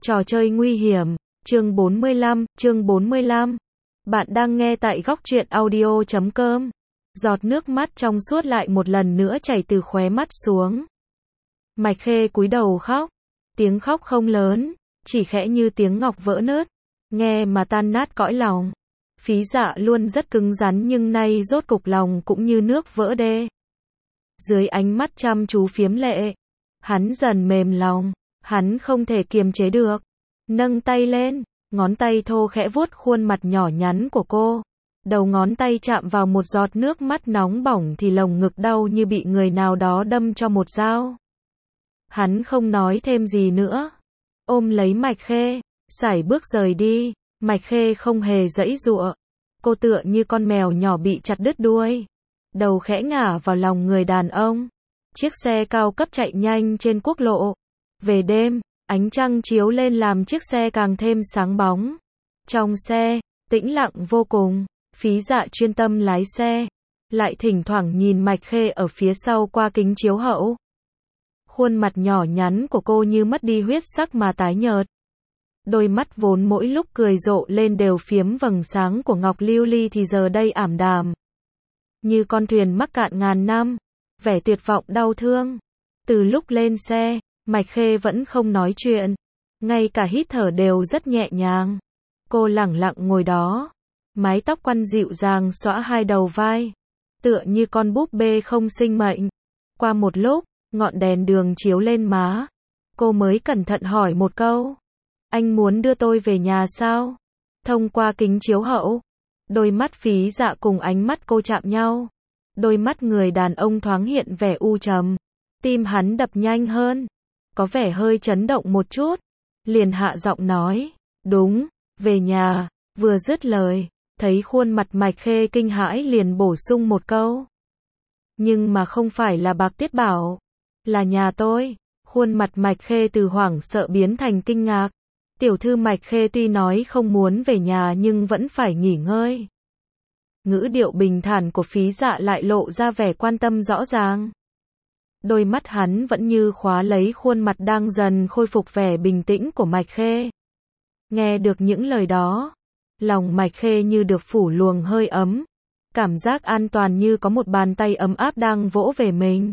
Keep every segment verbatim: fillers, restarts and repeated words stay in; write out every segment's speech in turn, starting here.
Trò chơi nguy hiểm, chương bốn mươi lăm, chương bốn mươi lăm. Bạn đang nghe tại góc truyện audio chấm com. Giọt nước mắt trong suốt lại một lần nữa chảy từ khóe mắt xuống. Mạch Khê cúi đầu khóc. Tiếng khóc không lớn, chỉ khẽ như tiếng ngọc vỡ nứt, nghe mà tan nát cõi lòng. Phí Dạ luôn rất cứng rắn nhưng nay rốt cục lòng cũng như nước vỡ đê. Dưới ánh mắt chăm chú phiếm lệ, hắn dần mềm lòng, hắn không thể kiềm chế được. Nâng tay lên, ngón tay thô khẽ vuốt khuôn mặt nhỏ nhắn của cô. Đầu ngón tay chạm vào một giọt nước mắt nóng bỏng thì lồng ngực đau như bị người nào đó đâm cho một dao. Hắn không nói thêm gì nữa, ôm lấy Mạch Khê, sải bước rời đi. Mạch Khê không hề giãy giụa, cô tựa như con mèo nhỏ bị chặt đứt đuôi, đầu khẽ ngả vào lòng người đàn ông. Chiếc xe cao cấp chạy nhanh trên quốc lộ. Về đêm, ánh trăng chiếu lên làm chiếc xe càng thêm sáng bóng. Trong xe, tĩnh lặng vô cùng, Phí Dạ chuyên tâm lái xe, lại thỉnh thoảng nhìn Mạch Khê ở phía sau qua kính chiếu hậu. Khuôn mặt nhỏ nhắn của cô như mất đi huyết sắc mà tái nhợt. Đôi mắt vốn mỗi lúc cười rộ lên đều phiếm vầng sáng của ngọc lưu ly thì giờ đây ảm đạm, như con thuyền mắc cạn ngàn năm, vẻ tuyệt vọng đau thương. Từ lúc lên xe, Mạch Khê vẫn không nói chuyện, ngay cả hít thở đều rất nhẹ nhàng. Cô lẳng lặng ngồi đó, mái tóc quăn dịu dàng xõa hai đầu vai, tựa như con búp bê không sinh mệnh. Qua một lúc, ngọn đèn đường chiếu lên má, cô mới cẩn thận hỏi một câu: "Anh muốn đưa tôi về nhà sao?" Thông qua kính chiếu hậu, đôi mắt Phí Dạ cùng ánh mắt cô chạm nhau. Đôi mắt người đàn ông thoáng hiện vẻ u trầm, tim hắn đập nhanh hơn, có vẻ hơi chấn động một chút, liền hạ giọng nói: "Đúng, về nhà." Vừa dứt lời, thấy khuôn mặt Mạch Khê kinh hãi liền bổ sung một câu: "Nhưng mà không phải là Bạc Tiết Bảo, là nhà tôi." Khuôn mặt Mạch Khê từ hoảng sợ biến thành kinh ngạc. Tiểu thư Mạch Khê tuy nói không muốn về nhà nhưng vẫn phải nghỉ ngơi. Ngữ điệu bình thản của Phí Dạ lại lộ ra vẻ quan tâm rõ ràng. Đôi mắt hắn vẫn như khóa lấy khuôn mặt đang dần khôi phục vẻ bình tĩnh của Mạch Khê. Nghe được những lời đó, lòng Mạch Khê như được phủ luồng hơi ấm, cảm giác an toàn như có một bàn tay ấm áp đang vỗ về mình.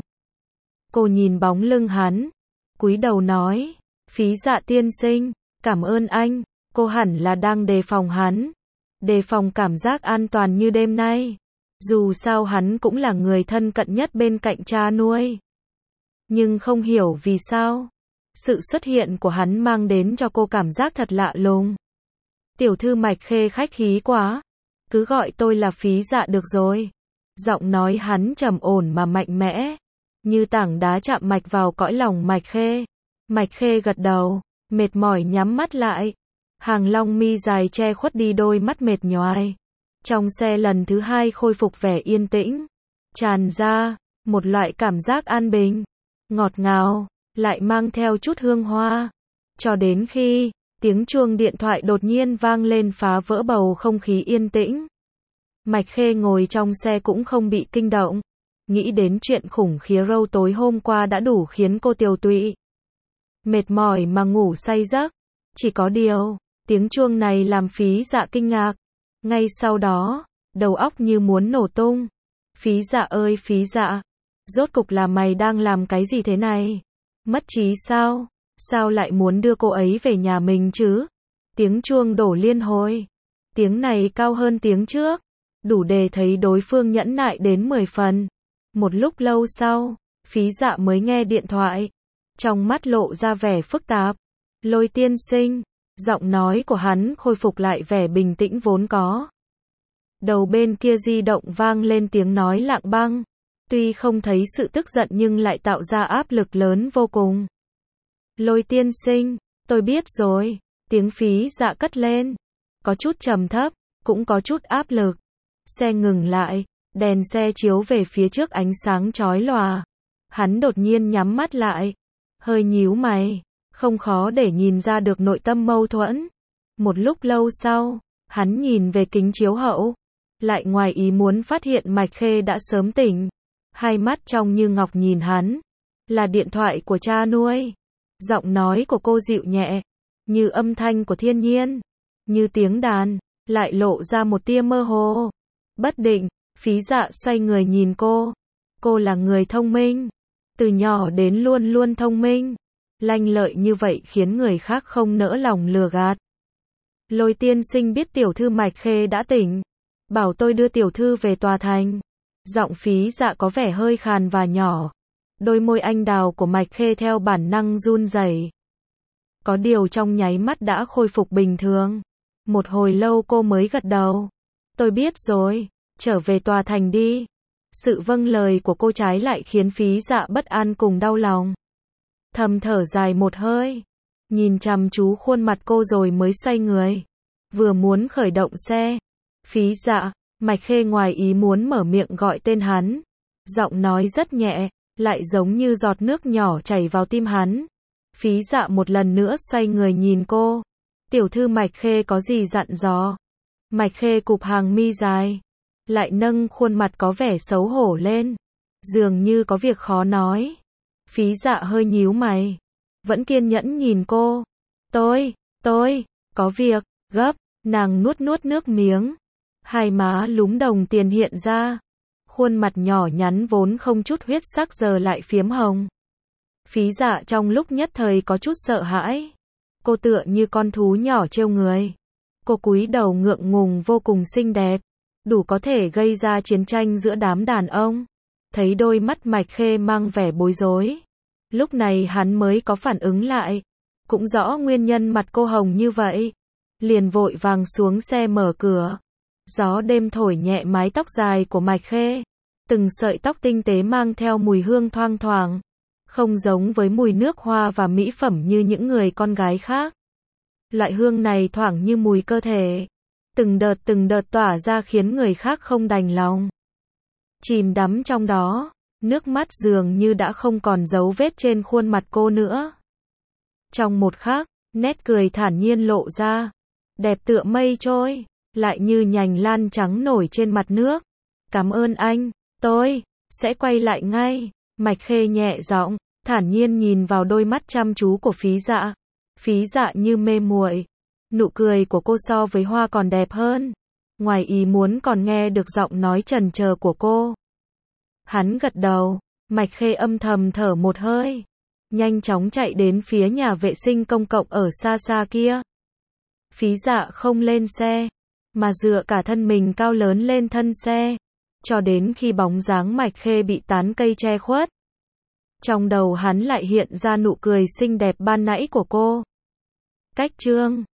Cô nhìn bóng lưng hắn, cúi đầu nói: "Phí Dạ tiên sinh, cảm ơn anh." Cô hẳn là đang đề phòng hắn, đề phòng cảm giác an toàn như đêm nay. Dù sao hắn cũng là người thân cận nhất bên cạnh cha nuôi. Nhưng không hiểu vì sao, sự xuất hiện của hắn mang đến cho cô cảm giác thật lạ lùng. "Tiểu thư Mạch Khê khách khí quá, cứ gọi tôi là Phí Dạ được rồi." Giọng nói hắn trầm ổn mà mạnh mẽ, như tảng đá chạm mạch vào cõi lòng Mạch Khê. Mạch Khê gật đầu, mệt mỏi nhắm mắt lại. Hàng lông mi dài che khuất đi đôi mắt mệt nhoài. Trong xe lần thứ hai khôi phục vẻ yên tĩnh, tràn ra một loại cảm giác an bình, ngọt ngào, lại mang theo chút hương hoa. Cho đến khi tiếng chuông điện thoại đột nhiên vang lên phá vỡ bầu không khí yên tĩnh. Mạch Khê ngồi trong xe cũng không bị kinh động, nghĩ đến chuyện khủng khiếp râu tối hôm qua đã đủ khiến cô tiều tụy, mệt mỏi mà ngủ say giấc. Chỉ có điều, tiếng chuông này làm Phí Dạ kinh ngạc. Ngay sau đó, đầu óc như muốn nổ tung. "Phí Dạ ơi Phí Dạ, rốt cục là mày đang làm cái gì thế này? Mất trí sao? Sao lại muốn đưa cô ấy về nhà mình chứ?" Tiếng chuông đổ liên hồi. Tiếng này cao hơn tiếng trước, đủ để thấy đối phương nhẫn nại đến mười phần. Một lúc lâu sau, Phí Dạ mới nghe điện thoại. Trong mắt lộ ra vẻ phức tạp. "Lôi tiên sinh." Giọng nói của hắn khôi phục lại vẻ bình tĩnh vốn có. Đầu bên kia di động vang lên tiếng nói lạnh băng, tuy không thấy sự tức giận nhưng lại tạo ra áp lực lớn vô cùng. "Lôi tiên sinh, tôi biết rồi." Tiếng Phí Dạ cất lên, có chút trầm thấp, cũng có chút áp lực. Xe ngừng lại, đèn xe chiếu về phía trước ánh sáng chói lòa. Hắn đột nhiên nhắm mắt lại, hơi nhíu mày, không khó để nhìn ra được nội tâm mâu thuẫn. Một lúc lâu sau, hắn nhìn về kính chiếu hậu, lại ngoài ý muốn phát hiện Mạch Khê đã sớm tỉnh, hai mắt trong như ngọc nhìn hắn. "Là điện thoại của cha nuôi." Giọng nói của cô dịu nhẹ, như âm thanh của thiên nhiên, như tiếng đàn, lại lộ ra một tia mơ hồ, bất định. Phí Dạ xoay người nhìn cô. Cô là người thông minh, từ nhỏ đến luôn luôn thông minh, lanh lợi như vậy khiến người khác không nỡ lòng lừa gạt. Lôi tiên sinh biết tiểu thư Mạch Khê đã tỉnh, bảo tôi đưa tiểu thư về tòa thành. Giọng Phí Dạ có vẻ hơi khàn và nhỏ. Đôi môi anh đào của Mạch Khê theo bản năng run rẩy. Có điều trong nháy mắt đã khôi phục bình thường. Một hồi lâu cô mới gật đầu. Tôi biết rồi, trở về tòa thành đi. Sự vâng lời của cô trái lại khiến Phí Dạ bất an cùng đau lòng. Thầm thở dài một hơi, nhìn chăm chú khuôn mặt cô rồi mới xoay người. Vừa muốn khởi động xe, Phí Dạ, Mạch Khê ngoài ý muốn mở miệng gọi tên hắn. Giọng nói rất nhẹ, lại giống như giọt nước nhỏ chảy vào tim hắn. Phí Dạ một lần nữa xoay người nhìn cô. Tiểu thư Mạch Khê có gì dặn dò? Mạch Khê cụp hàng mi dài, lại nâng khuôn mặt có vẻ xấu hổ lên, dường như có việc khó nói. Phí Dạ hơi nhíu mày, vẫn kiên nhẫn nhìn cô. Tôi, tôi, có việc, gấp. Nàng nuốt nuốt nước miếng, hai má lúm đồng tiền hiện ra, khuôn mặt nhỏ nhắn vốn không chút huyết sắc giờ lại phiếm hồng. Phí Dạ trong lúc nhất thời có chút sợ hãi. Cô tựa như con thú nhỏ trêu người. Cô cúi đầu ngượng ngùng vô cùng xinh đẹp, đủ có thể gây ra chiến tranh giữa đám đàn ông. Thấy đôi mắt Mạch Khê mang vẻ bối rối, lúc này hắn mới có phản ứng lại, cũng rõ nguyên nhân mặt cô hồng như vậy, liền vội vàng xuống xe mở cửa. Gió đêm thổi nhẹ mái tóc dài của Mạch Khê, từng sợi tóc tinh tế mang theo mùi hương thoang thoảng, không giống với mùi nước hoa và mỹ phẩm như những người con gái khác. Loại hương này thoảng như mùi cơ thể, từng đợt từng đợt tỏa ra khiến người khác không đành lòng chìm đắm trong đó. Nước mắt dường như đã không còn dấu vết trên khuôn mặt cô nữa. Trong một khắc, nét cười thản nhiên lộ ra, đẹp tựa mây trôi, lại như nhành lan trắng nổi trên mặt nước. Cảm ơn anh, tôi sẽ quay lại ngay. Mạch Khê nhẹ giọng, thản nhiên nhìn vào đôi mắt chăm chú của Phí Dạ. Phí Dạ như mê muội, nụ cười của cô so với hoa còn đẹp hơn. Ngoài ý muốn còn nghe được giọng nói chần chờ của cô. Hắn gật đầu, Mạch Khê âm thầm thở một hơi, nhanh chóng chạy đến phía nhà vệ sinh công cộng ở xa xa kia. Phí Dạ không lên xe, mà dựa cả thân mình cao lớn lên thân xe, cho đến khi bóng dáng Mạch Khê bị tán cây che khuất. Trong đầu hắn lại hiện ra nụ cười xinh đẹp ban nãy của cô. Cách chương